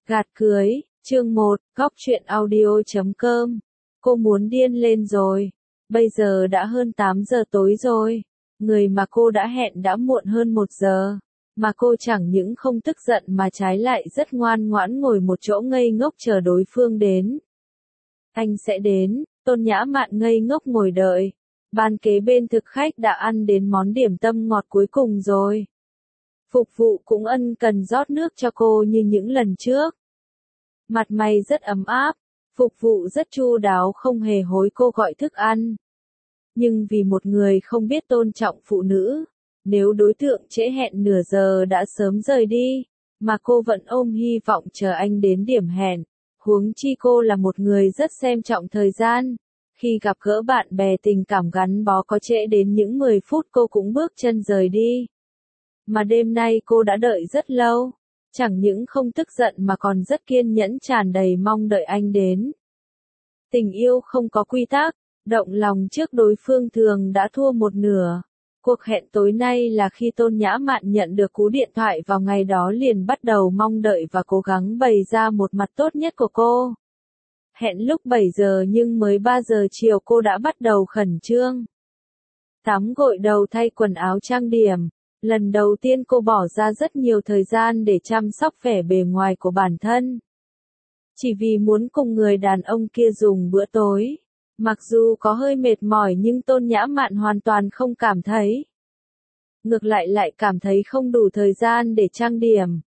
Gạt cưới, chương 1, góc truyện audio.com. Cô muốn điên lên rồi. Bây giờ đã hơn 8 giờ tối rồi. Người mà cô đã hẹn đã muộn hơn 1 giờ. Mà cô chẳng những không tức giận mà trái lại rất ngoan ngoãn ngồi một chỗ ngây ngốc chờ đối phương đến. Anh sẽ đến, Tôn Nhã Mạn ngây ngốc ngồi đợi. Bàn kế bên thực khách đã ăn đến món điểm tâm ngọt cuối cùng rồi. Phục vụ cũng ân cần rót nước cho cô như những lần trước. Mặt mày rất ấm áp, phục vụ rất chu đáo không hề hối cô gọi thức ăn. Nhưng vì một người không biết tôn trọng phụ nữ, nếu đối tượng trễ hẹn nửa giờ đã sớm rời đi, mà cô vẫn ôm hy vọng chờ anh đến điểm hẹn, huống chi cô là một người rất xem trọng thời gian. Khi gặp gỡ bạn bè tình cảm gắn bó có trễ đến những 10 phút cô cũng bước chân rời đi. Mà đêm nay cô đã đợi rất lâu, chẳng những không tức giận mà còn rất kiên nhẫn tràn đầy mong đợi anh đến. Tình yêu không có quy tắc, động lòng trước đối phương thường đã thua một nửa. Cuộc hẹn tối nay là khi Tôn Nhã Mạn nhận được cú điện thoại vào ngày đó liền bắt đầu mong đợi và cố gắng bày ra một mặt tốt nhất của cô. Hẹn lúc 7 giờ nhưng mới 3 giờ chiều cô đã bắt đầu khẩn trương. Tắm gội đầu thay quần áo trang điểm. Lần đầu tiên cô bỏ ra rất nhiều thời gian để chăm sóc vẻ bề ngoài của bản thân. Chỉ vì muốn cùng người đàn ông kia dùng bữa tối. Mặc dù có hơi mệt mỏi nhưng Tôn Nhã Mạn hoàn toàn không cảm thấy. Ngược lại cảm thấy không đủ thời gian để trang điểm.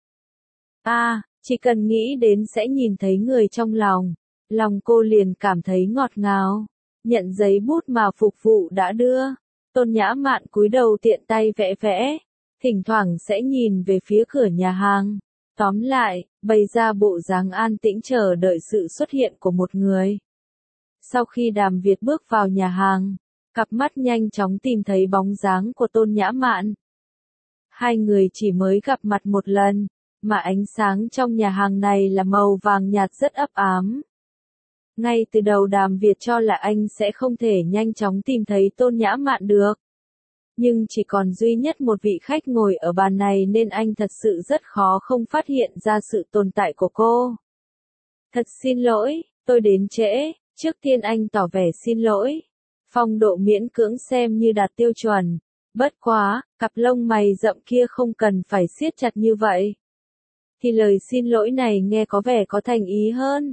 Chỉ cần nghĩ đến sẽ nhìn thấy người trong lòng. Lòng cô liền cảm thấy ngọt ngào. Nhận giấy bút mà phục vụ đã đưa. Tôn Nhã Mạn cúi đầu tiện tay vẽ vẽ. Thỉnh thoảng sẽ nhìn về phía cửa nhà hàng. Tóm lại, bày ra bộ dáng an tĩnh chờ đợi sự xuất hiện của một người. Sau khi Đàm Việt bước vào nhà hàng, cặp mắt nhanh chóng tìm thấy bóng dáng của Tôn Nhã Mạn. Hai người chỉ mới gặp mặt một lần, mà ánh sáng trong nhà hàng này là màu vàng nhạt rất ấp ám. Ngay từ đầu Đàm Việt cho là anh sẽ không thể nhanh chóng tìm thấy Tôn Nhã Mạn được. Nhưng chỉ còn duy nhất một vị khách ngồi ở bàn này nên anh thật sự rất khó không phát hiện ra sự tồn tại của cô. Thật xin lỗi, tôi đến trễ, trước tiên anh tỏ vẻ xin lỗi. Phong độ miễn cưỡng xem như đạt tiêu chuẩn. Bất quá, cặp lông mày rậm kia không cần phải siết chặt như vậy. Thì lời xin lỗi này nghe có vẻ có thành ý hơn.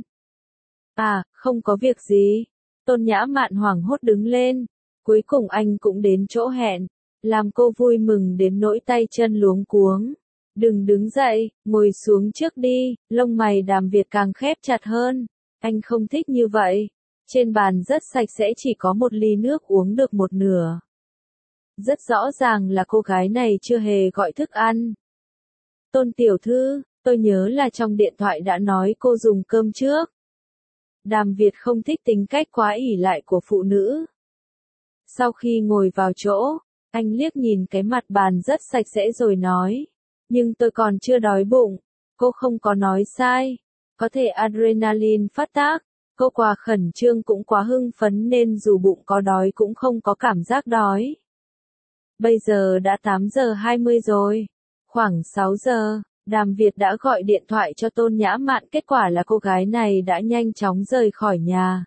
Không có việc gì. Tôn Nhã Mạn hoảng hốt đứng lên. Cuối cùng anh cũng đến chỗ hẹn. Làm cô vui mừng đến nỗi tay chân luống cuống. Đừng đứng dậy, ngồi xuống trước đi. Lông mày Đàm Việt càng khép chặt hơn. Anh không thích như vậy. Trên bàn rất sạch sẽ chỉ có một ly nước uống được một nửa. Rất rõ ràng là cô gái này chưa hề gọi thức ăn. Tôn tiểu thư, tôi nhớ là trong điện thoại đã nói cô dùng cơm trước. Đàm Việt không thích tính cách quá ỷ lại của phụ nữ. Sau khi ngồi vào chỗ, anh liếc nhìn cái mặt bàn rất sạch sẽ rồi nói. Nhưng tôi còn chưa đói bụng. Cô không có nói sai. Có thể adrenaline phát tác. Cô quá khẩn trương cũng quá hưng phấn nên dù bụng có đói cũng không có cảm giác đói. Bây giờ đã 8 giờ 20 rồi. Khoảng 6 giờ, Đàm Việt đã gọi điện thoại cho Tôn Nhã Mạn. Kết quả là cô gái này đã nhanh chóng rời khỏi nhà.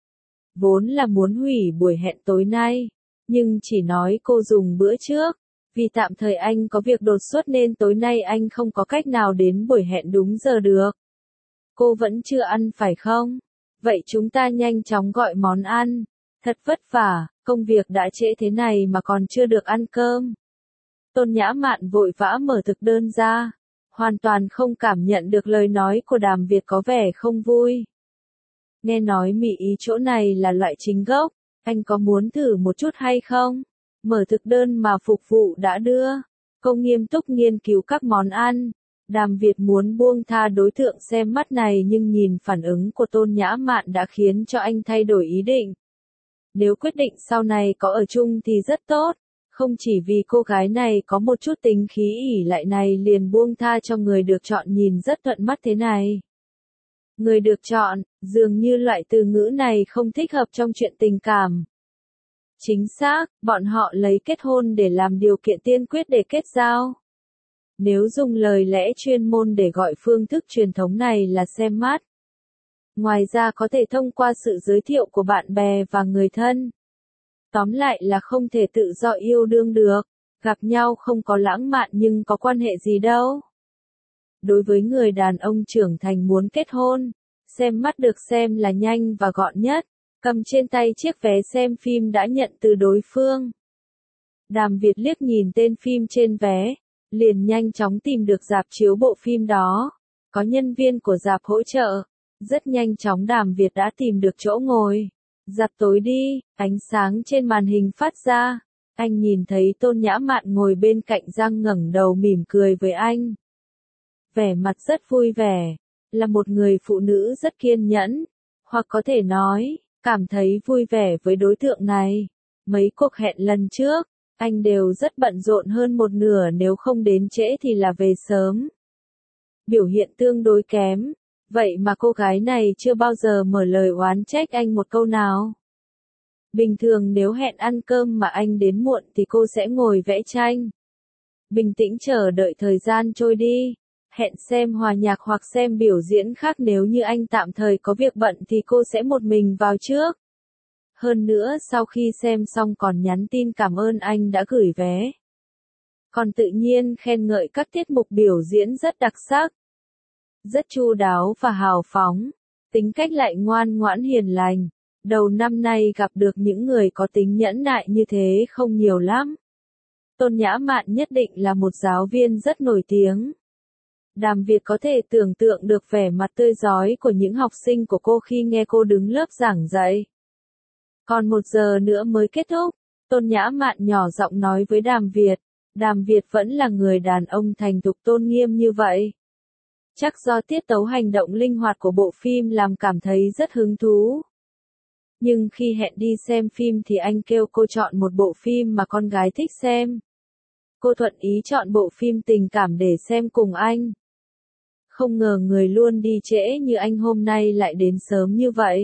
Vốn là muốn hủy buổi hẹn tối nay. Nhưng chỉ nói cô dùng bữa trước. Vì tạm thời anh có việc đột xuất nên tối nay anh không có cách nào đến buổi hẹn đúng giờ được. Cô vẫn chưa ăn phải không? Vậy chúng ta nhanh chóng gọi món ăn. Thật vất vả, công việc đã trễ thế này mà còn chưa được ăn cơm. Tôn Nhã Mạn vội vã mở thực đơn ra. Hoàn toàn không cảm nhận được lời nói của Đàm Việt có vẻ không vui. Nghe nói mì ý chỗ này là loại chính gốc. Anh có muốn thử một chút hay không? Mở thực đơn mà phục vụ đã đưa. Cô nghiêm túc nghiên cứu các món ăn. Đàm Việt muốn buông tha đối tượng xem mắt này nhưng nhìn phản ứng của Tôn Nhã Mạn đã khiến cho anh thay đổi ý định. Nếu quyết định sau này có ở chung thì rất tốt. Không chỉ vì cô gái này có một chút tính khí ỷ lại này liền buông tha cho người được chọn nhìn rất thuận mắt thế này. Người được chọn, dường như loại từ ngữ này không thích hợp trong chuyện tình cảm. Chính xác, bọn họ lấy kết hôn để làm điều kiện tiên quyết để kết giao. Nếu dùng lời lẽ chuyên môn để gọi phương thức truyền thống này là xem mắt. Ngoài ra có thể thông qua sự giới thiệu của bạn bè và người thân. Tóm lại là không thể tự do yêu đương được, gặp nhau không có lãng mạn nhưng có quan hệ gì đâu. Đối với người đàn ông trưởng thành muốn kết hôn, xem mắt được xem là nhanh và gọn nhất, cầm trên tay chiếc vé xem phim đã nhận từ đối phương. Đàm Việt liếc nhìn tên phim trên vé, liền nhanh chóng tìm được rạp chiếu bộ phim đó. Có nhân viên của rạp hỗ trợ, rất nhanh chóng Đàm Việt đã tìm được chỗ ngồi. Rạp tối đi, ánh sáng trên màn hình phát ra. Anh nhìn thấy Tôn Nhã Mạn ngồi bên cạnh Giang ngẩng đầu mỉm cười với anh. Vẻ mặt rất vui vẻ, là một người phụ nữ rất kiên nhẫn, hoặc có thể nói, cảm thấy vui vẻ với đối tượng này. Mấy cuộc hẹn lần trước, anh đều rất bận rộn hơn một nửa, nếu không đến trễ thì là về sớm. Biểu hiện tương đối kém, vậy mà cô gái này chưa bao giờ mở lời oán trách anh một câu nào. Bình thường nếu hẹn ăn cơm mà anh đến muộn thì cô sẽ ngồi vẽ tranh. Bình tĩnh chờ đợi thời gian trôi đi. Hẹn xem hòa nhạc hoặc xem biểu diễn khác, nếu như anh tạm thời có việc bận thì cô sẽ một mình vào trước. Hơn nữa sau khi xem xong còn nhắn tin cảm ơn anh đã gửi vé. Còn tự nhiên khen ngợi các tiết mục biểu diễn rất đặc sắc. Rất chu đáo và hào phóng. Tính cách lại ngoan ngoãn hiền lành. Đầu năm nay gặp được những người có tính nhẫn nại như thế không nhiều lắm. Tôn Nhã Mạn nhất định là một giáo viên rất nổi tiếng. Đàm Việt có thể tưởng tượng được vẻ mặt tươi rói của những học sinh của cô khi nghe cô đứng lớp giảng dạy. Còn 1 giờ nữa mới kết thúc, Tôn Nhã Mạn nhỏ giọng nói với Đàm Việt. Đàm Việt vẫn là người đàn ông thành thục tôn nghiêm như vậy. Chắc do tiết tấu hành động linh hoạt của bộ phim làm cảm thấy rất hứng thú. Nhưng khi hẹn đi xem phim thì anh kêu cô chọn một bộ phim mà con gái thích xem. Cô thuận ý chọn bộ phim tình cảm để xem cùng anh. Không ngờ người luôn đi trễ như anh hôm nay lại đến sớm như vậy.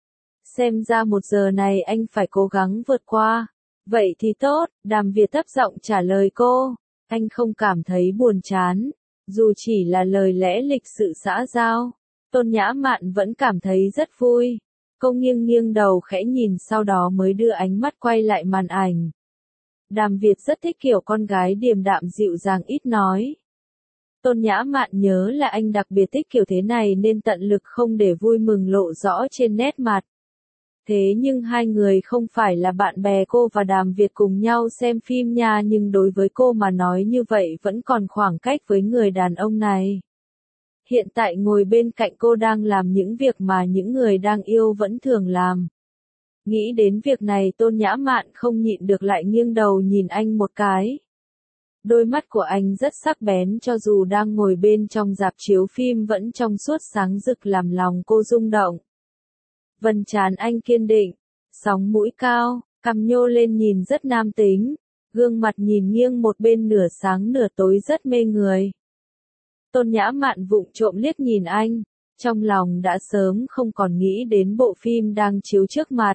Xem ra 1 giờ này anh phải cố gắng vượt qua. Vậy thì tốt, Đàm Việt thấp giọng trả lời cô. Anh không cảm thấy buồn chán. Dù chỉ là lời lẽ lịch sự xã giao, Tôn Nhã Mạn vẫn cảm thấy rất vui. Cô nghiêng nghiêng đầu khẽ nhìn, sau đó mới đưa ánh mắt quay lại màn ảnh. Đàm Việt rất thích kiểu con gái điềm đạm dịu dàng ít nói. Tôn Nhã Mạn nhớ là anh đặc biệt thích kiểu thế này nên tận lực không để vui mừng lộ rõ trên nét mặt. Thế nhưng hai người không phải là bạn bè, cô và Đàm Việt cùng nhau xem phim nha, nhưng đối với cô mà nói như vậy vẫn còn khoảng cách với người đàn ông này. Hiện tại ngồi bên cạnh cô đang làm những việc mà những người đang yêu vẫn thường làm. Nghĩ đến việc này Tôn Nhã Mạn không nhịn được lại nghiêng đầu nhìn anh một cái. Đôi mắt của anh rất sắc bén, cho dù đang ngồi bên trong rạp chiếu phim vẫn trong suốt sáng rực làm lòng cô rung động. Vầng trán anh kiên định, sóng mũi cao, cằm nhô lên nhìn rất nam tính, gương mặt nhìn nghiêng một bên nửa sáng nửa tối rất mê người. Tôn Nhã Mạn vụng trộm liếc nhìn anh, trong lòng đã sớm không còn nghĩ đến bộ phim đang chiếu trước mặt.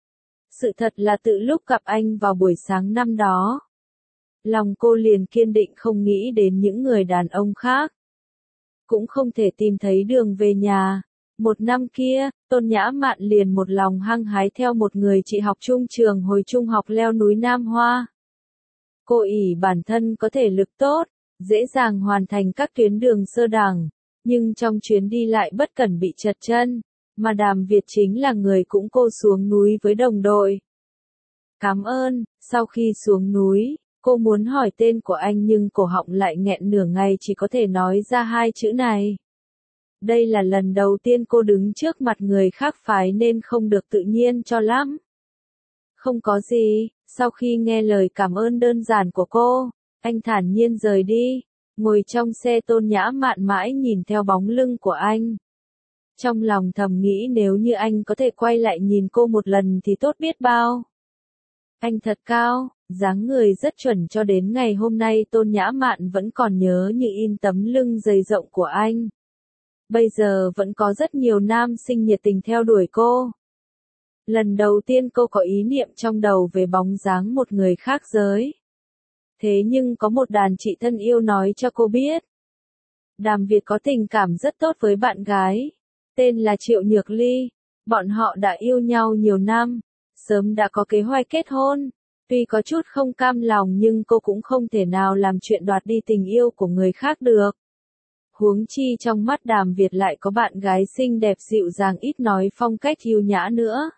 Sự thật là từ lúc gặp anh vào buổi sáng năm đó, lòng cô liền kiên định không nghĩ đến những người đàn ông khác. Cũng không thể tìm thấy đường về nhà. 1 năm kia, Tôn Nhã Mạn liền một lòng hăng hái theo một người chị học chung trường hồi trung học leo núi Nam Hoa. Cô ỷ bản thân có thể lực tốt, dễ dàng hoàn thành các tuyến đường sơ đẳng, nhưng trong chuyến đi lại bất cẩn bị trật chân, mà Đàm Việt chính là người cũng cô xuống núi với đồng đội. Cảm ơn, sau khi xuống núi, cô muốn hỏi tên của anh nhưng cổ họng lại nghẹn nửa ngày chỉ có thể nói ra 2 chữ này. Đây là lần đầu tiên cô đứng trước mặt người khác phái nên không được tự nhiên cho lắm. Không có gì, sau khi nghe lời cảm ơn đơn giản của cô, anh thản nhiên rời đi, ngồi trong xe Tôn Nhã Mạn mãi nhìn theo bóng lưng của anh. Trong lòng thầm nghĩ nếu như anh có thể quay lại nhìn cô một lần thì tốt biết bao. Anh thật cao, dáng người rất chuẩn, cho đến ngày hôm nay Tôn Nhã Mạn vẫn còn nhớ như in tấm lưng dày rộng của anh. Bây giờ vẫn có rất nhiều nam sinh nhiệt tình theo đuổi cô. Lần đầu tiên cô có ý niệm trong đầu về bóng dáng một người khác giới. Thế nhưng có một đàn chị thân yêu nói cho cô biết. Đàm Việt có tình cảm rất tốt với bạn gái, tên là Triệu Nhược Ly. Bọn họ đã yêu nhau nhiều năm, sớm đã có kế hoạch kết hôn. Tuy có chút không cam lòng nhưng cô cũng không thể nào làm chuyện đoạt đi tình yêu của người khác được. Huống chi trong mắt Đàm Việt lại có bạn gái xinh đẹp dịu dàng ít nói phong cách yêu nhã nữa.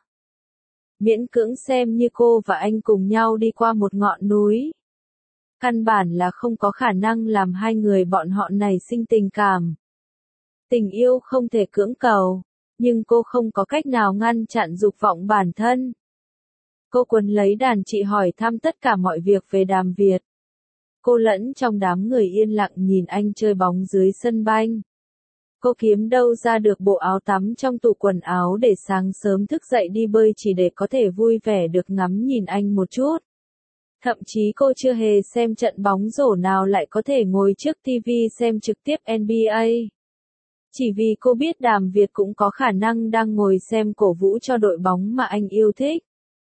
Miễn cưỡng xem như cô và anh cùng nhau đi qua một ngọn núi. Căn bản là không có khả năng làm hai người bọn họ nảy sinh tình cảm. Tình yêu không thể cưỡng cầu, nhưng cô không có cách nào ngăn chặn dục vọng bản thân. Cô quấn lấy đàn chị hỏi thăm tất cả mọi việc về Đàm Việt. Cô lẫn trong đám người yên lặng nhìn anh chơi bóng dưới sân banh. Cô kiếm đâu ra được bộ áo tắm trong tủ quần áo để sáng sớm thức dậy đi bơi chỉ để có thể vui vẻ được ngắm nhìn anh một chút. Thậm chí cô chưa hề xem trận bóng rổ nào lại có thể ngồi trước TV xem trực tiếp NBA. Chỉ vì cô biết Đàm Việt cũng có khả năng đang ngồi xem cổ vũ cho đội bóng mà anh yêu thích.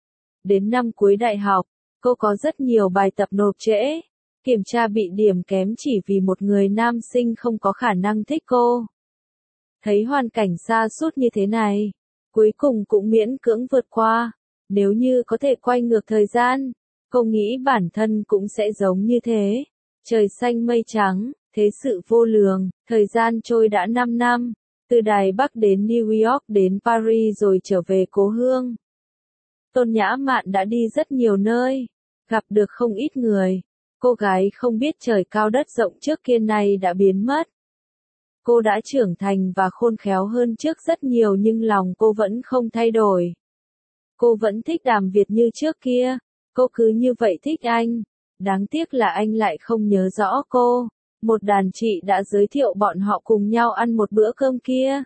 Đến năm cuối đại học, cô có rất nhiều bài tập nộp trễ, kiểm tra bị điểm kém chỉ vì một người nam sinh không có khả năng thích cô. Thấy hoàn cảnh sa sút như thế này, cuối cùng cũng miễn cưỡng vượt qua. Nếu như có thể quay ngược thời gian, cô nghĩ bản thân cũng sẽ giống như thế. Trời xanh mây trắng, thế sự vô lường, thời gian trôi đã 5 năm, từ Đài Bắc đến New York đến Paris rồi trở về cố hương. Tôn Nhã Mạn đã đi rất nhiều nơi, gặp được không ít người. Cô gái không biết trời cao đất rộng trước kia nay đã biến mất. Cô đã trưởng thành và khôn khéo hơn trước rất nhiều nhưng lòng cô vẫn không thay đổi. Cô vẫn thích Đàm Việt như trước kia, cô cứ như vậy thích anh. Đáng tiếc là anh lại không nhớ rõ cô. Một đàn chị đã giới thiệu bọn họ cùng nhau ăn một bữa cơm kia.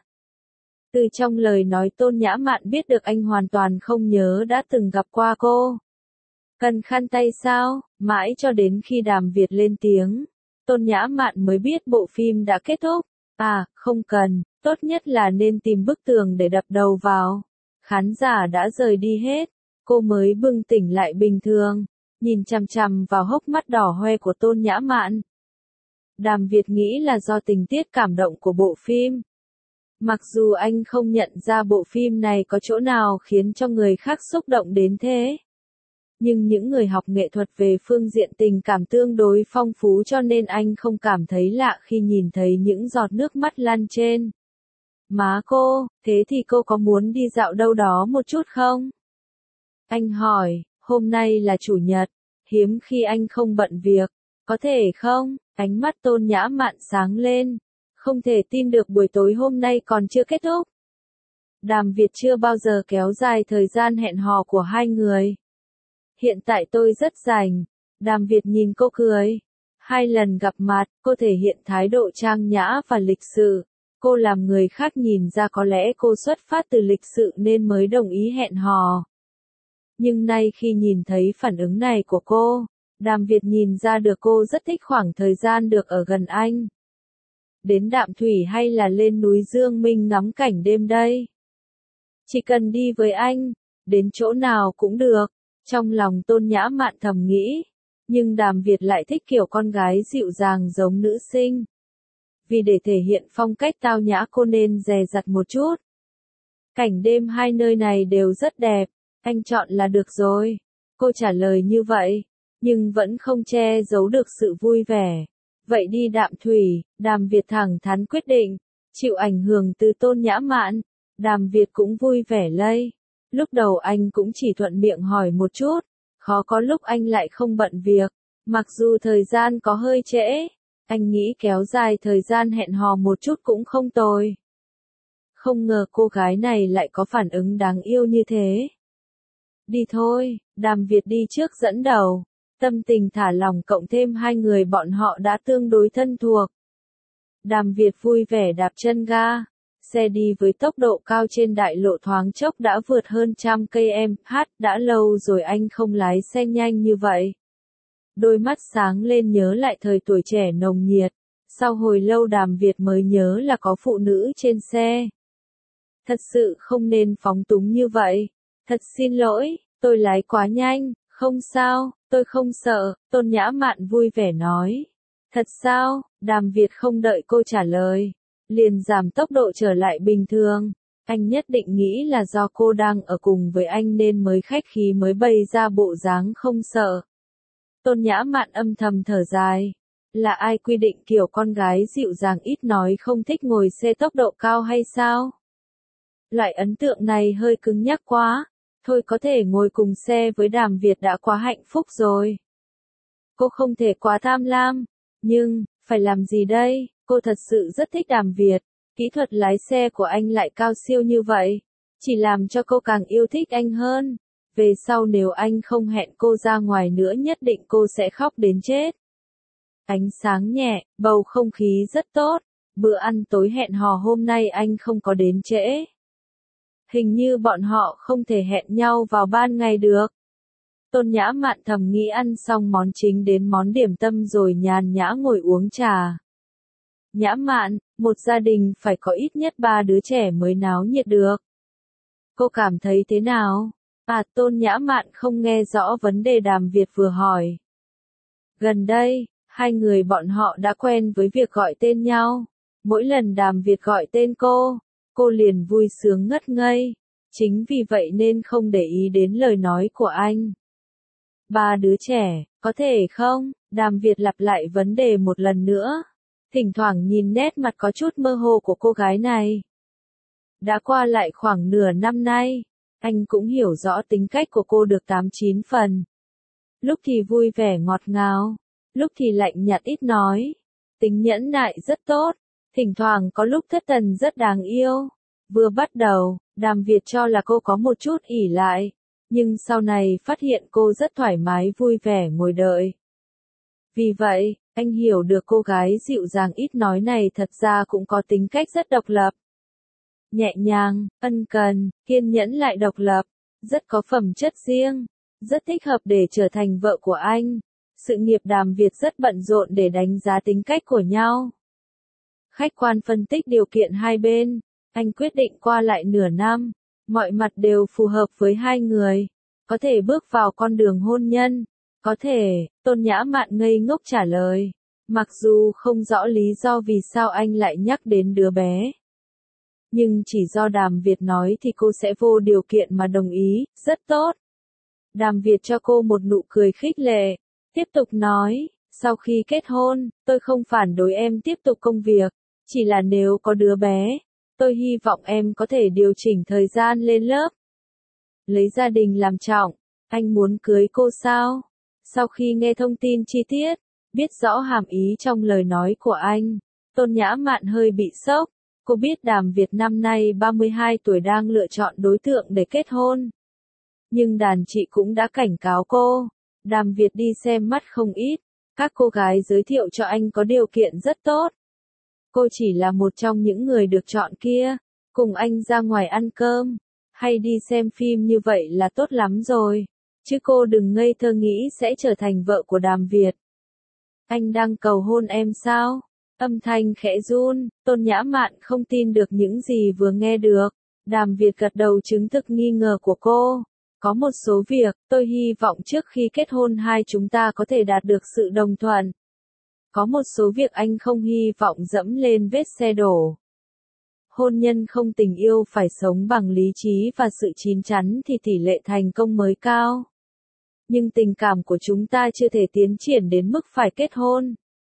Từ trong lời nói Tôn Nhã Mạn biết được anh hoàn toàn không nhớ đã từng gặp qua cô. Cần khăn tay sao? Mãi cho đến khi Đàm Việt lên tiếng, Tôn Nhã Mạn mới biết bộ phim đã kết thúc. À, không cần, tốt nhất là nên tìm bức tường để đập đầu vào. Khán giả đã rời đi hết, cô mới bừng tỉnh lại bình thường, nhìn chằm chằm vào hốc mắt đỏ hoe của Tôn Nhã Mạn. Đàm Việt nghĩ là do tình tiết cảm động của bộ phim. Mặc dù anh không nhận ra bộ phim này có chỗ nào khiến cho người khác xúc động đến thế. Nhưng những người học nghệ thuật về phương diện tình cảm tương đối phong phú cho nên anh không cảm thấy lạ khi nhìn thấy những giọt nước mắt lăn trên má cô. Thế thì cô có muốn đi dạo đâu đó một chút không? Anh hỏi, hôm nay là chủ nhật, hiếm khi anh không bận việc, có thể không? Ánh mắt Tôn Nhã Mạn sáng lên, không thể tin được buổi tối hôm nay còn chưa kết thúc. Đàm Việt chưa bao giờ kéo dài thời gian hẹn hò của hai người. Hiện tại tôi rất rảnh. Đàm Việt nhìn cô cười. 2 lần gặp mặt, cô thể hiện thái độ trang nhã và lịch sự. Cô làm người khác nhìn ra có lẽ cô xuất phát từ lịch sự nên mới đồng ý hẹn hò. Nhưng nay khi nhìn thấy phản ứng này của cô, Đàm Việt nhìn ra được cô rất thích khoảng thời gian được ở gần anh. Đến Đạm Thủy hay là lên núi Dương Minh ngắm cảnh đêm đây? Chỉ cần đi với anh, đến chỗ nào cũng được. Trong lòng Tôn Nhã Mạn thầm nghĩ, nhưng Đàm Việt lại thích kiểu con gái dịu dàng giống nữ sinh. Vì để thể hiện phong cách tao nhã cô nên dè dặt một chút. Cảnh đêm hai nơi này đều rất đẹp, anh chọn là được rồi. Cô trả lời như vậy, nhưng vẫn không che giấu được sự vui vẻ. Vậy đi Đạm Thủy, Đàm Việt thẳng thắn quyết định, chịu ảnh hưởng từ Tôn Nhã Mạn. Đàm Việt cũng vui vẻ lây. Lúc đầu anh cũng chỉ thuận miệng hỏi một chút, khó có lúc anh lại không bận việc, mặc dù thời gian có hơi trễ, anh nghĩ kéo dài thời gian hẹn hò một chút cũng không tồi. Không ngờ cô gái này lại có phản ứng đáng yêu như thế. Đi thôi, Đàm Việt đi trước dẫn đầu, tâm tình thả lỏng cộng thêm hai người bọn họ đã tương đối thân thuộc. Đàm Việt vui vẻ đạp chân ga. Xe đi với tốc độ cao trên đại lộ thoáng chốc đã vượt hơn 100 km/h, đã lâu rồi anh không lái xe nhanh như vậy. Đôi mắt sáng lên nhớ lại thời tuổi trẻ nồng nhiệt, sau hồi lâu Đàm Việt mới nhớ là có phụ nữ trên xe. Thật sự không nên phóng túng như vậy, thật xin lỗi, tôi lái quá nhanh, không sao, Tôi không sợ, Tôn Nhã Mạn vui vẻ nói. Thật sao? Đàm Việt không đợi cô trả lời, liền giảm tốc độ trở lại bình thường. Anh nhất định nghĩ là do cô đang ở cùng với anh nên mới khách khí mới bày ra bộ dáng không sợ. Tôn Nhã Mạn âm thầm thở dài. Là ai quy định kiểu con gái dịu dàng ít nói không thích ngồi xe tốc độ cao hay sao? Loại ấn tượng này hơi cứng nhắc quá. Thôi có thể ngồi cùng xe với Đàm Việt đã quá hạnh phúc rồi. Cô không thể quá tham lam. Nhưng, phải làm gì đây? Cô thật sự rất thích Đàm Việt. Kỹ thuật lái xe của anh lại cao siêu như vậy. Chỉ làm cho cô càng yêu thích anh hơn. Về sau nếu anh không hẹn cô ra ngoài nữa nhất định cô sẽ khóc đến chết. Ánh sáng nhẹ, bầu không khí rất tốt. Bữa ăn tối hẹn hò hôm nay anh không có đến trễ. Hình như bọn họ không thể hẹn nhau vào ban ngày được. Tôn Nhã Mạn thầm nghĩ ăn xong món chính đến món điểm tâm rồi nhàn nhã ngồi uống trà. Nhã Mạn, một gia đình phải có ít nhất 3 đứa trẻ mới náo nhiệt được. Cô cảm thấy thế nào? Tôn Nhã Mạn không nghe rõ vấn đề Đàm Việt vừa hỏi. Gần đây, hai người bọn họ đã quen với việc gọi tên nhau. Mỗi lần Đàm Việt gọi tên cô liền vui sướng ngất ngây. Chính vì vậy nên không để ý đến lời nói của anh. 3 đứa trẻ, có thể không? Đàm Việt lặp lại vấn đề một lần nữa. Thỉnh thoảng nhìn nét mặt có chút mơ hồ của cô gái này. Đã qua lại khoảng nửa năm nay, anh cũng hiểu rõ tính cách của cô được 8-9 phần. Lúc thì vui vẻ ngọt ngào, lúc thì lạnh nhạt ít nói. Tính nhẫn nại rất tốt, thỉnh thoảng có lúc thất thần rất đáng yêu. Vừa bắt đầu, Đàm Việt cho là cô có một chút ỷ lại, nhưng sau này phát hiện cô rất thoải mái vui vẻ ngồi đợi. Vì vậy, anh hiểu được cô gái dịu dàng ít nói này thật ra cũng có tính cách rất độc lập. Nhẹ nhàng, ân cần, kiên nhẫn lại độc lập, rất có phẩm chất riêng, rất thích hợp để trở thành vợ của anh. Sự nghiệp Đàm Việt rất bận rộn để đánh giá tính cách của nhau. Khách quan phân tích điều kiện hai bên, anh quyết định qua lại nửa năm, mọi mặt đều phù hợp với hai người, có thể bước vào con đường hôn nhân. Có thể, Tôn Nhã Mạn ngây ngốc trả lời, mặc dù không rõ lý do vì sao anh lại nhắc đến đứa bé. Nhưng chỉ do Đàm Việt nói thì cô sẽ vô điều kiện mà đồng ý, rất tốt. Đàm Việt cho cô một nụ cười khích lệ, tiếp tục nói, sau khi kết hôn, tôi không phản đối em tiếp tục công việc, chỉ là nếu có đứa bé, tôi hy vọng em có thể điều chỉnh thời gian lên lớp. Lấy gia đình làm trọng, anh muốn cưới cô sao? Sau khi nghe thông tin chi tiết, biết rõ hàm ý trong lời nói của anh, Tôn Nhã Mạn hơi bị sốc. Cô biết Đàm Việt năm nay 32 tuổi đang lựa chọn đối tượng để kết hôn. Nhưng đàn chị cũng đã cảnh cáo cô, Đàm Việt đi xem mắt không ít, các cô gái giới thiệu cho anh có điều kiện rất tốt. Cô chỉ là một trong những người được chọn kia, cùng anh ra ngoài ăn cơm, hay đi xem phim như vậy là tốt lắm rồi. Chứ cô đừng ngây thơ nghĩ sẽ trở thành vợ của Đàm Việt. Anh đang cầu hôn em sao? Âm thanh khẽ run, Tôn Nhã Mạn không tin được những gì vừa nghe được. Đàm Việt gật đầu chứng thực nghi ngờ của cô. Có một số việc, tôi hy vọng trước khi kết hôn hai chúng ta có thể đạt được sự đồng thuận. Có một số việc anh không hy vọng dẫm lên vết xe đổ. Hôn nhân không tình yêu phải sống bằng lý trí và sự chín chắn thì tỷ lệ thành công mới cao. Nhưng tình cảm của chúng ta chưa thể tiến triển đến mức phải kết hôn.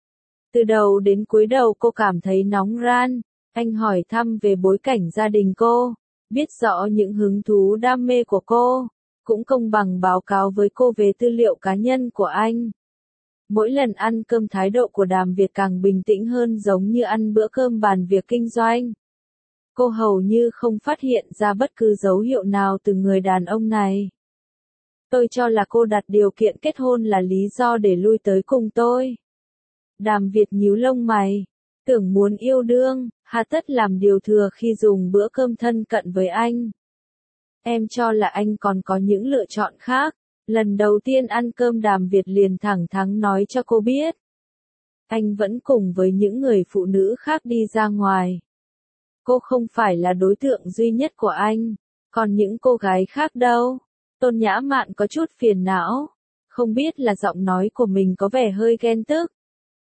Từ đầu đến cuối đầu cô cảm thấy nóng ran. Anh hỏi thăm về bối cảnh gia đình cô, biết rõ những hứng thú đam mê của cô, cũng công bằng báo cáo với cô về tư liệu cá nhân của anh. Mỗi lần ăn cơm thái độ của Đàm Việt càng bình tĩnh hơn giống như ăn bữa cơm bàn việc kinh doanh. Cô hầu như không phát hiện ra bất cứ dấu hiệu nào từ người đàn ông này. Tôi cho là cô đặt điều kiện kết hôn là lý do để lui tới cùng tôi. Đàm Việt nhíu lông mày, tưởng muốn yêu đương, hà tất làm điều thừa khi dùng bữa cơm thân cận với anh. Em cho là anh còn có những lựa chọn khác. Lần đầu tiên ăn cơm Đàm Việt liền thẳng thắn nói cho cô biết. Anh vẫn cùng với những người phụ nữ khác đi ra ngoài. Cô không phải là đối tượng duy nhất của anh, còn những cô gái khác đâu. Tôn Nhã Mạn có chút phiền não. Không biết là giọng nói của mình có vẻ hơi ghen tức.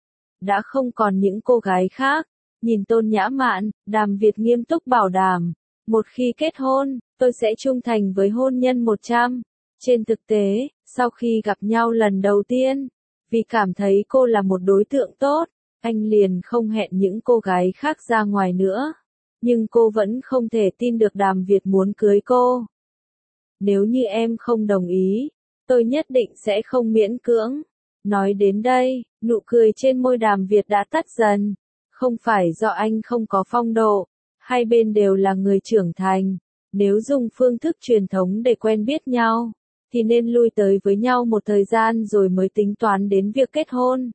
Đã không còn những cô gái khác. Nhìn Tôn Nhã Mạn, Đàm Việt nghiêm túc bảo đảm. Một khi kết hôn, tôi sẽ trung thành với hôn nhân 100. Trên thực tế, sau khi gặp nhau lần đầu tiên, vì cảm thấy cô là một đối tượng tốt, anh liền không hẹn những cô gái khác ra ngoài nữa. Nhưng cô vẫn không thể tin được Đàm Việt muốn cưới cô. Nếu như em không đồng ý, tôi nhất định sẽ không miễn cưỡng. Nói đến đây, nụ cười trên môi Đàm Việt đã tắt dần. Không phải do anh không có phong độ, hai bên đều là người trưởng thành. Nếu dùng phương thức truyền thống để quen biết nhau, thì nên lui tới với nhau một thời gian rồi mới tính toán đến việc kết hôn.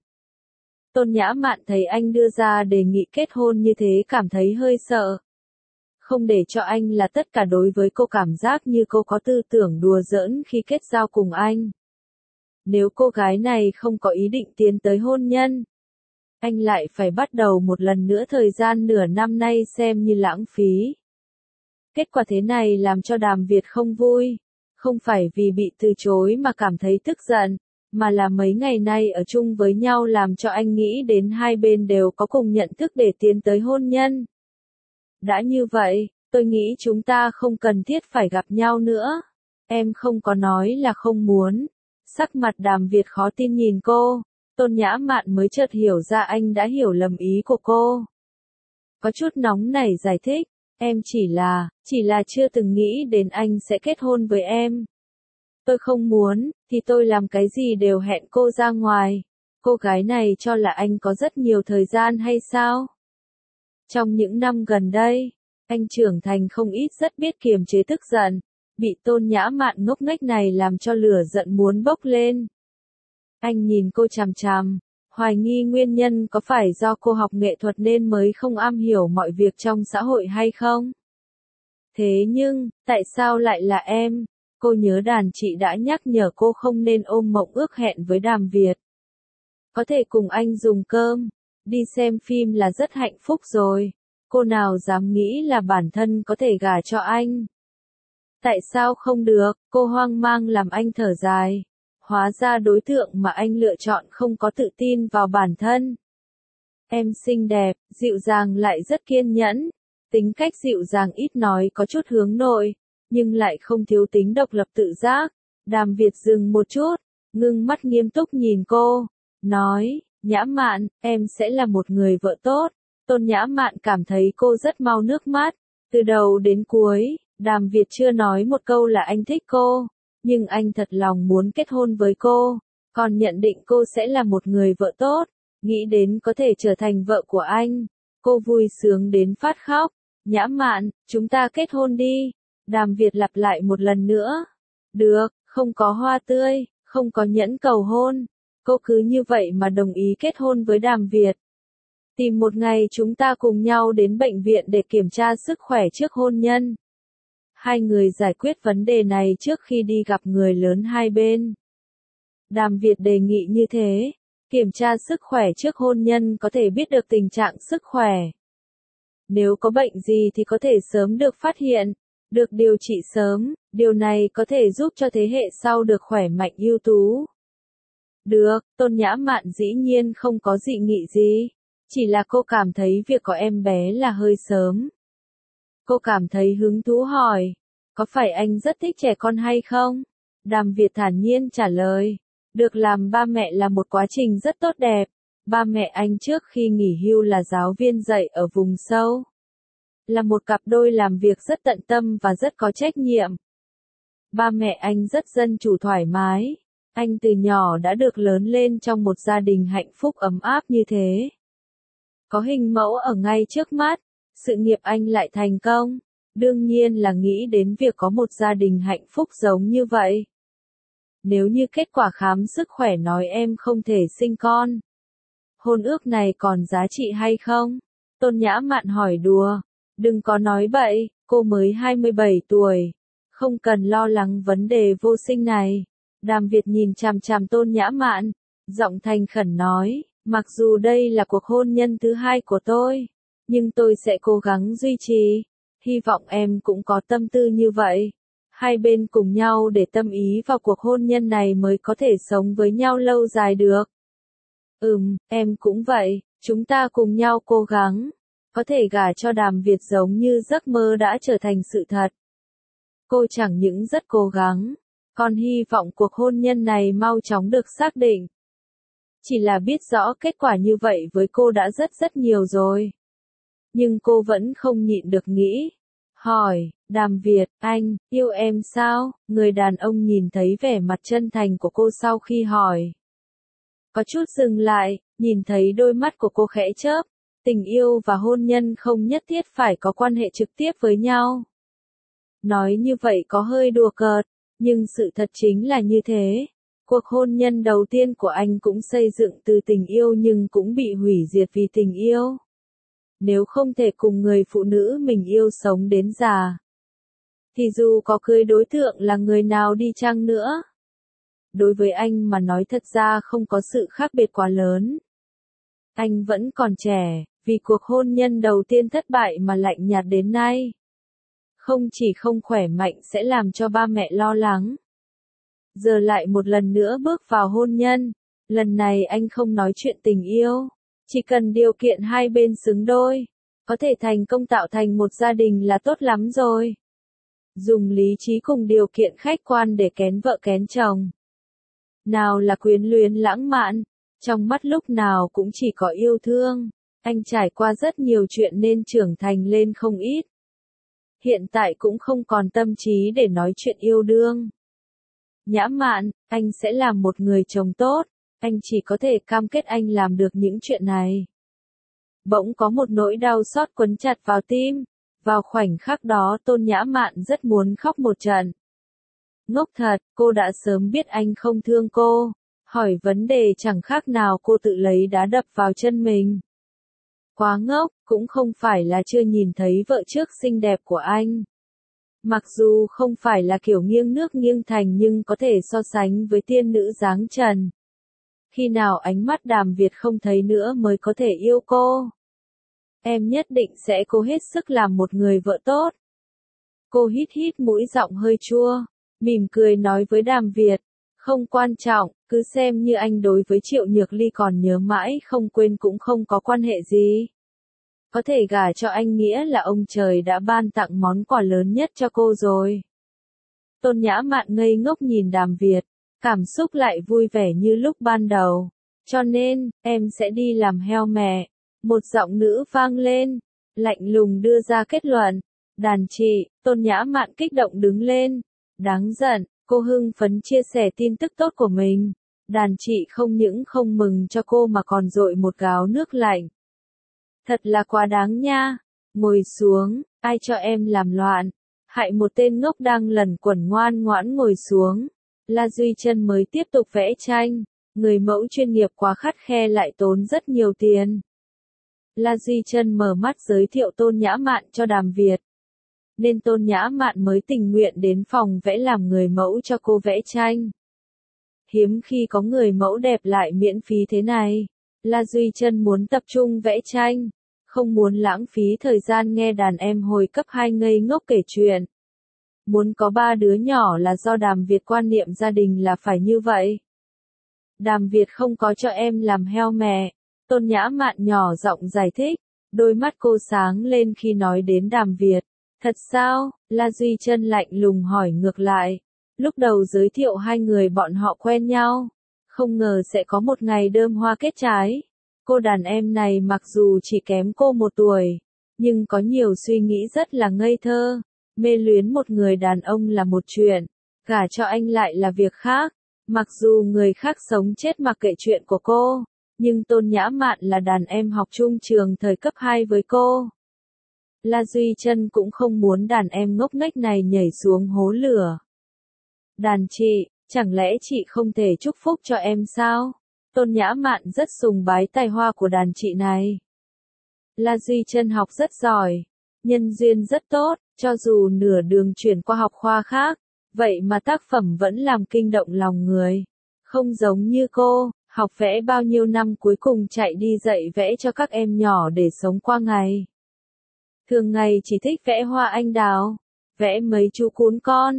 Tôn Nhã Mạn thấy anh đưa ra đề nghị kết hôn như thế cảm thấy hơi sợ. Không để cho anh là tất cả đối với cô cảm giác như cô có tư tưởng đùa giỡn khi kết giao cùng anh. Nếu cô gái này không có ý định tiến tới hôn nhân, anh lại phải bắt đầu một lần nữa thời gian nửa năm nay xem như lãng phí. Kết quả thế này làm cho Đàm Việt không vui, không phải vì bị từ chối mà cảm thấy tức giận, mà là mấy ngày nay ở chung với nhau làm cho anh nghĩ đến hai bên đều có cùng nhận thức để tiến tới hôn nhân. Đã như vậy, tôi nghĩ chúng ta không cần thiết phải gặp nhau nữa. Em không có nói là không muốn. Sắc mặt Đàm Việt khó tin nhìn cô. Tôn Nhã Mạn mới chợt hiểu ra anh đã hiểu lầm ý của cô. Có chút nóng nảy giải thích, em chỉ là chưa từng nghĩ đến anh sẽ kết hôn với em. Tôi không muốn, thì tôi làm cái gì đều hẹn cô ra ngoài. Cô gái này cho là anh có rất nhiều thời gian hay sao? Trong những năm gần đây, anh trưởng thành không ít rất biết kiềm chế tức giận, bị Tôn Nhã Mạn ngốc nghếch này làm cho lửa giận muốn bốc lên. Anh nhìn cô chằm chằm, hoài nghi nguyên nhân có phải do cô học nghệ thuật nên mới không am hiểu mọi việc trong xã hội hay không? Thế nhưng, tại sao lại là em? Cô nhớ đàn chị đã nhắc nhở cô không nên ôm mộng ước hẹn với Đàm Việt. Có thể cùng anh dùng cơm, đi xem phim là rất hạnh phúc rồi. Cô nào dám nghĩ là bản thân có thể gả cho anh? Tại sao không được? Cô hoang mang làm anh thở dài. Hóa ra đối tượng mà anh lựa chọn không có tự tin vào bản thân. Em xinh đẹp, dịu dàng lại rất kiên nhẫn. Tính cách dịu dàng ít nói có chút hướng nội, nhưng lại không thiếu tính độc lập tự giác. Đàm Việt dừng một chút, ngưng mắt nghiêm túc nhìn cô, nói, Nhã Mạn, em sẽ là một người vợ tốt. Tôn Nhã Mạn cảm thấy cô rất mau nước mắt. Từ đầu đến cuối, Đàm Việt chưa nói một câu là anh thích cô, nhưng anh thật lòng muốn kết hôn với cô, còn nhận định cô sẽ là một người vợ tốt, nghĩ đến có thể trở thành vợ của anh. Cô vui sướng đến phát khóc. Nhã Mạn, chúng ta kết hôn đi. Đàm Việt lặp lại một lần nữa. Được, không có hoa tươi, không có nhẫn cầu hôn. Cô cứ như vậy mà đồng ý kết hôn với Đàm Việt. Tìm một ngày chúng ta cùng nhau đến bệnh viện để kiểm tra sức khỏe trước hôn nhân. Hai người giải quyết vấn đề này trước khi đi gặp người lớn hai bên. Đàm Việt đề nghị như thế. Kiểm tra sức khỏe trước hôn nhân có thể biết được tình trạng sức khỏe. Nếu có bệnh gì thì có thể sớm được phát hiện, được điều trị sớm, điều này có thể giúp cho thế hệ sau được khỏe mạnh ưu tú. Được, Tôn Nhã Mạn dĩ nhiên không có dị nghị gì, chỉ là cô cảm thấy việc có em bé là hơi sớm. Cô cảm thấy hứng thú hỏi, có phải anh rất thích trẻ con hay không? Đàm Việt thản nhiên trả lời, được làm ba mẹ là một quá trình rất tốt đẹp. Ba mẹ anh trước khi nghỉ hưu là giáo viên dạy ở vùng sâu. Là một cặp đôi làm việc rất tận tâm và rất có trách nhiệm. Ba mẹ anh rất dân chủ thoải mái. Anh từ nhỏ đã được lớn lên trong một gia đình hạnh phúc ấm áp như thế. Có hình mẫu ở ngay trước mắt, sự nghiệp anh lại thành công. Đương nhiên là nghĩ đến việc có một gia đình hạnh phúc giống như vậy. Nếu như kết quả khám sức khỏe nói em không thể sinh con, hôn ước này còn giá trị hay không? Tôn Nhã Mạn hỏi đùa. Đừng có nói bậy, cô mới 27 tuổi. Không cần lo lắng vấn đề vô sinh này. Đàm Việt nhìn chằm chằm Tôn Nhã Mạn. Giọng thành khẩn nói, mặc dù đây là cuộc hôn nhân thứ hai của tôi, nhưng tôi sẽ cố gắng duy trì. Hy vọng em cũng có tâm tư như vậy. Hai bên cùng nhau để tâm ý vào cuộc hôn nhân này mới có thể sống với nhau lâu dài được. Em cũng vậy, chúng ta cùng nhau cố gắng. Có thể gả cho Đàm Việt giống như giấc mơ đã trở thành sự thật. Cô chẳng những rất cố gắng, còn hy vọng cuộc hôn nhân này mau chóng được xác định. Chỉ là biết rõ kết quả như vậy với cô đã rất nhiều rồi. Nhưng cô vẫn không nhịn được nghĩ. Hỏi, Đàm Việt, anh, yêu em sao? Người đàn ông nhìn thấy vẻ mặt chân thành của cô sau khi hỏi. Có chút dừng lại, nhìn thấy đôi mắt của cô khẽ chớp. Tình yêu và hôn nhân không nhất thiết phải có quan hệ trực tiếp với nhau. Nói như vậy có hơi đùa cợt, nhưng sự thật chính là như thế. Cuộc hôn nhân đầu tiên của anh cũng xây dựng từ tình yêu nhưng cũng bị hủy diệt vì tình yêu. Nếu không thể cùng người phụ nữ mình yêu sống đến già, thì dù có cưới đối tượng là người nào đi chăng nữa, đối với anh mà nói thật ra không có sự khác biệt quá lớn. Anh vẫn còn trẻ, vì cuộc hôn nhân đầu tiên thất bại mà lạnh nhạt đến nay. Không chỉ không khỏe mạnh sẽ làm cho ba mẹ lo lắng. Giờ lại một lần nữa bước vào hôn nhân, lần này anh không nói chuyện tình yêu, chỉ cần điều kiện hai bên xứng đôi, có thể thành công tạo thành một gia đình là tốt lắm rồi. Dùng lý trí cùng điều kiện khách quan để kén vợ kén chồng. Nào là quyến luyến lãng mạn, trong mắt lúc nào cũng chỉ có yêu thương. Anh trải qua rất nhiều chuyện nên trưởng thành lên không ít. Hiện tại cũng không còn tâm trí để nói chuyện yêu đương. Nhã Mạn, anh sẽ làm một người chồng tốt, anh chỉ có thể cam kết anh làm được những chuyện này. Bỗng có một nỗi đau xót quấn chặt vào tim, vào khoảnh khắc đó Tôn Nhã Mạn rất muốn khóc một trận. Ngốc thật, cô đã sớm biết anh không thương cô, hỏi vấn đề chẳng khác nào cô tự lấy đá đập vào chân mình. Quá ngốc, cũng không phải là chưa nhìn thấy vợ trước xinh đẹp của anh. Mặc dù không phải là kiểu nghiêng nước nghiêng thành nhưng có thể so sánh với tiên nữ dáng trần. Khi nào ánh mắt Đàm Việt không thấy nữa mới có thể yêu cô. Em nhất định sẽ cố hết sức làm một người vợ tốt. Cô hít hít mũi giọng hơi chua, mỉm cười nói với Đàm Việt. Không quan trọng, cứ xem như anh đối với Triệu Nhược Ly còn nhớ mãi không quên cũng không có quan hệ gì. Có thể gả cho anh nghĩa là ông trời đã ban tặng món quà lớn nhất cho cô rồi. Tôn Nhã Mạn ngây ngốc nhìn Đàm Việt, cảm xúc lại vui vẻ như lúc ban đầu. Cho nên, em sẽ đi làm heo mẹ. Một giọng nữ vang lên, lạnh lùng đưa ra kết luận. Đàn chị, Tôn Nhã Mạn kích động đứng lên. Đáng giận, cô hưng phấn chia sẻ tin tức tốt của mình. Đàn chị không những không mừng cho cô mà còn dội một gáo nước lạnh. Thật là quá đáng nha. Ngồi xuống, ai cho em làm loạn. Hại một tên ngốc đang lẩn quẩn ngoan ngoãn ngồi xuống. La Duy Chân mới tiếp tục vẽ tranh. Người mẫu chuyên nghiệp quá khắt khe lại tốn rất nhiều tiền. La Duy Chân mở mắt giới thiệu Tôn Nhã Mạn cho Đàm Việt. Nên Tôn Nhã Mạn mới tình nguyện đến phòng vẽ làm người mẫu cho cô vẽ tranh. Hiếm khi có người mẫu đẹp lại miễn phí thế này. La Duy Chân muốn tập trung vẽ tranh, không muốn lãng phí thời gian nghe đàn em hồi cấp 2 ngây ngốc kể chuyện. Muốn có 3 đứa nhỏ là do Đàm Việt quan niệm gia đình là phải như vậy. Đàm Việt không có cho em làm heo mẹ. Tôn Nhã Mạn nhỏ giọng giải thích, đôi mắt cô sáng lên khi nói đến Đàm Việt. Thật sao? La Duy Chân lạnh lùng hỏi ngược lại. Lúc đầu giới thiệu hai người bọn họ quen nhau, không ngờ sẽ có một ngày đơm hoa kết trái. Cô đàn em này mặc dù chỉ kém cô 1 tuổi, nhưng có nhiều suy nghĩ rất là ngây thơ. Mê luyến một người đàn ông là một chuyện, gả cho anh lại là việc khác. Mặc dù người khác sống chết mặc kệ chuyện của cô, nhưng Tôn Nhã Mạn là đàn em học chung trường thời cấp 2 với cô. La Duy Chân cũng không muốn đàn em ngốc nghếch này nhảy xuống hố lửa. Đàn chị, chẳng lẽ chị không thể chúc phúc cho em sao? Tôn Nhã Mạn rất sùng bái tài hoa của đàn chị này. La Duy Chân học rất giỏi, nhân duyên rất tốt, cho dù nửa đường chuyển qua học khoa khác, vậy mà tác phẩm vẫn làm kinh động lòng người. Không giống như cô, học vẽ bao nhiêu năm cuối cùng chạy đi dạy vẽ cho các em nhỏ để sống qua ngày. Thường ngày chỉ thích vẽ hoa anh đào, vẽ mấy chú cún con,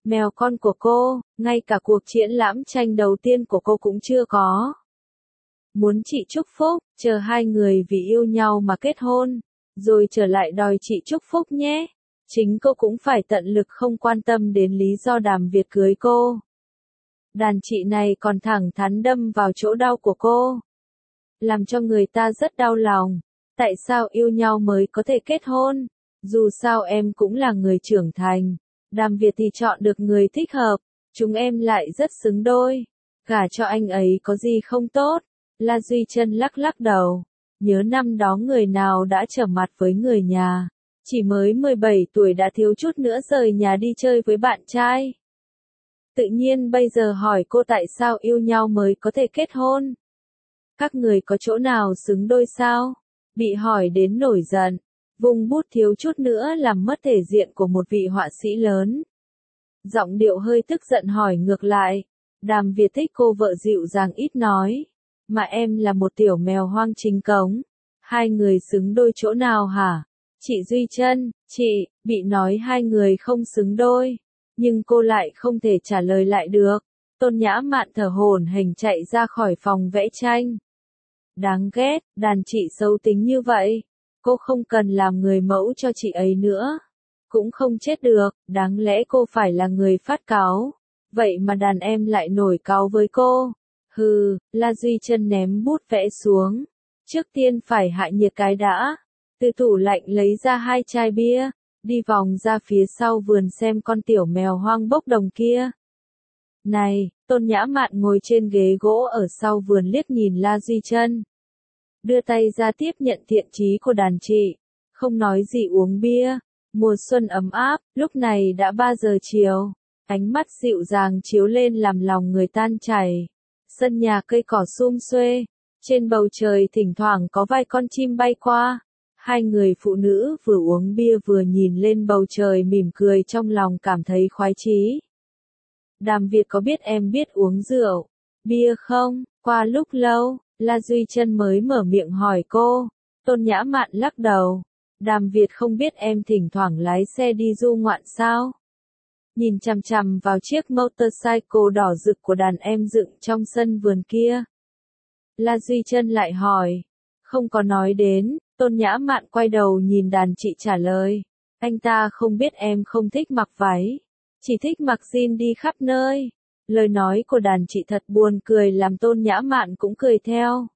Mèo con của cô, ngay cả cuộc triển lãm tranh đầu tiên của cô cũng chưa có. Muốn chị chúc phúc, chờ hai người vì yêu nhau mà kết hôn, rồi trở lại đòi chị chúc phúc nhé. Chính cô cũng phải tận lực không quan tâm đến lý do Đàm Việt cưới cô. Đàn chị này còn thẳng thắn đâm vào chỗ đau của cô, làm cho người ta rất đau lòng. Tại sao yêu nhau mới có thể kết hôn? Dù sao em cũng là người trưởng thành. Đàm Việt thì chọn được người thích hợp, chúng em lại rất xứng đôi. Gả cho anh ấy có gì không tốt? La Duy Chân lắc lắc đầu. Nhớ năm đó người nào đã trở mặt với người nhà. Chỉ mới 17 tuổi đã thiếu chút nữa rời nhà đi chơi với bạn trai. Tự nhiên bây giờ hỏi cô tại sao yêu nhau mới có thể kết hôn. Các người có chỗ nào xứng đôi sao? Bị hỏi đến nổi giận. Vùng bút thiếu chút nữa làm mất thể diện của một vị họa sĩ lớn. Giọng điệu hơi tức giận hỏi ngược lại. Đàm Việt thích cô vợ dịu dàng ít nói. Mà em là một tiểu mèo hoang chính cống. Hai người xứng đôi chỗ nào hả? Chị Duy Chân, chị, bị nói hai người không xứng đôi. Nhưng cô lại không thể trả lời lại được. Tôn Nhã Mạn thở hổn hển chạy ra khỏi phòng vẽ tranh. Đáng ghét, đàn chị xấu tính như vậy. Cô không cần làm người mẫu cho chị ấy nữa. Cũng không chết được, đáng lẽ cô phải là người phát cáu. Vậy mà đàn em lại nổi cáu với cô. Hừ, La Duy Chân ném bút vẽ xuống. Trước tiên phải hạ nhiệt cái đã. Từ tủ lạnh lấy ra 2 chai bia. Đi vòng ra phía sau vườn xem con tiểu mèo hoang bốc đồng kia. Này, Tôn Nhã Mạn ngồi trên ghế gỗ ở sau vườn liếc nhìn La Duy Chân. Đưa tay ra tiếp nhận thiện chí của đàn chị. Không nói gì uống bia. Mùa xuân ấm áp, lúc này đã 3 giờ chiều. Ánh mắt dịu dàng chiếu lên làm lòng người tan chảy. Sân nhà cây cỏ sum xuê. Trên bầu trời thỉnh thoảng có vài con chim bay qua. Hai người phụ nữ vừa uống bia vừa nhìn lên bầu trời mỉm cười trong lòng cảm thấy khoái chí. Đàm Việt có biết em biết uống rượu, bia không? Qua lúc lâu, La Duy Chân mới mở miệng hỏi cô. Tôn Nhã Mạn lắc đầu. Đàm Việt không biết em thỉnh thoảng lái xe đi du ngoạn sao? Nhìn chằm chằm vào chiếc motorcycle đỏ rực của đàn em dựng trong sân vườn kia. La Duy Chân lại hỏi. Không có nói đến. Tôn Nhã Mạn quay đầu nhìn đàn chị trả lời. Anh ta không biết em không thích mặc váy. Chỉ thích mặc jean đi khắp nơi. Lời nói của đàn chị thật buồn cười làm Tôn Nhã Mạn cũng cười theo.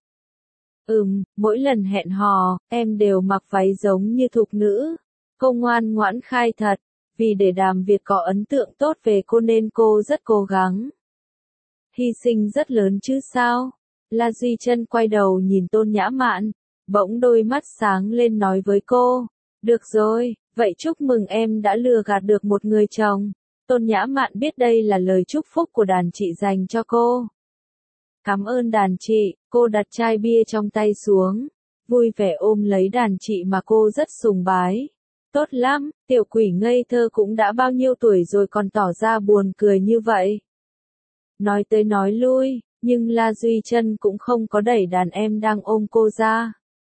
Mỗi lần hẹn hò, em đều mặc váy giống như thục nữ. Cô ngoan ngoãn khai thật. Vì để Đàm Việt có ấn tượng tốt về cô nên cô rất cố gắng. Hy sinh rất lớn chứ sao? La Duy Chân quay đầu nhìn Tôn Nhã Mạn. Bỗng đôi mắt sáng lên nói với cô. Được rồi, vậy chúc mừng em đã lừa gạt được một người chồng. Tôn Nhã Mạn biết đây là lời chúc phúc của đàn chị dành cho cô. Cảm ơn đàn chị, cô đặt chai bia trong tay xuống. Vui vẻ ôm lấy đàn chị mà cô rất sùng bái. Tốt lắm, tiểu quỷ ngây thơ cũng đã bao nhiêu tuổi rồi còn tỏ ra buồn cười như vậy. Nói tới nói lui, nhưng La Duy Chân cũng không có đẩy đàn em đang ôm cô ra.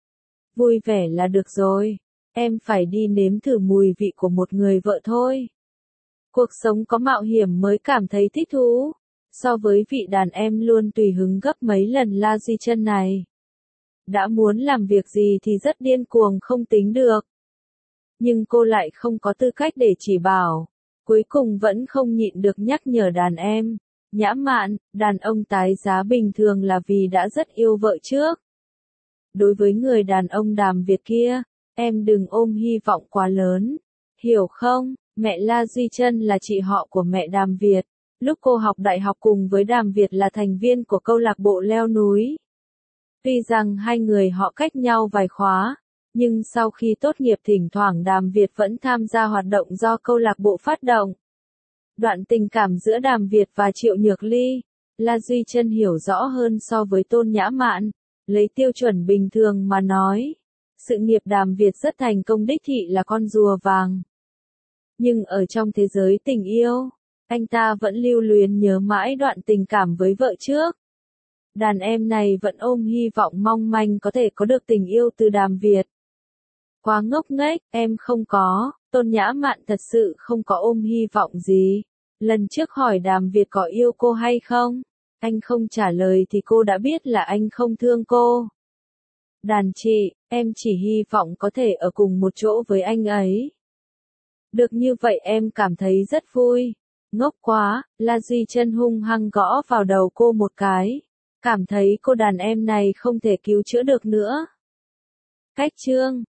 Vui vẻ là được rồi, em phải đi nếm thử mùi vị của một người vợ thôi. Cuộc sống có mạo hiểm mới cảm thấy thích thú, so với vị đàn em luôn tùy hứng gấp mấy lần La Duy Chân này. Đã muốn làm việc gì thì rất điên cuồng không tính được. Nhưng cô lại không có tư cách để chỉ bảo, cuối cùng vẫn không nhịn được nhắc nhở đàn em. Nhã Mạn, đàn ông tái giá bình thường là vì đã rất yêu vợ trước. Đối với người đàn ông Đàm Việt kia, em đừng ôm hy vọng quá lớn. Hiểu không? Mẹ La Duy Chân là chị họ của mẹ Đàm Việt. Lúc cô học đại học cùng với Đàm Việt là thành viên của câu lạc bộ leo núi. Tuy rằng hai người họ cách nhau vài khóa, nhưng sau khi tốt nghiệp thỉnh thoảng Đàm Việt vẫn tham gia hoạt động do câu lạc bộ phát động. Đoạn tình cảm giữa Đàm Việt và Triệu Nhược Ly, La Duy Chân hiểu rõ hơn so với Tôn Nhã Mạn. Lấy tiêu chuẩn bình thường mà nói, sự nghiệp Đàm Việt rất thành công đích thị là con rùa vàng. Nhưng ở trong thế giới tình yêu, anh ta vẫn lưu luyến nhớ mãi đoạn tình cảm với vợ trước. Đàn em này vẫn ôm hy vọng mong manh có thể có được tình yêu từ Đàm Việt. Quá ngốc nghếch, em không có, Tôn Nhã Mạn thật sự không có ôm hy vọng gì. Lần trước hỏi Đàm Việt có yêu cô hay không? Anh không trả lời thì cô đã biết là anh không thương cô. Đàn chị, em chỉ hy vọng có thể ở cùng một chỗ với anh ấy. Được như vậy em cảm thấy rất vui. Ngốc quá, La Duy Chân hung hăng gõ vào đầu cô một cái. Cảm thấy cô đàn em này không thể cứu chữa được nữa. Cách chương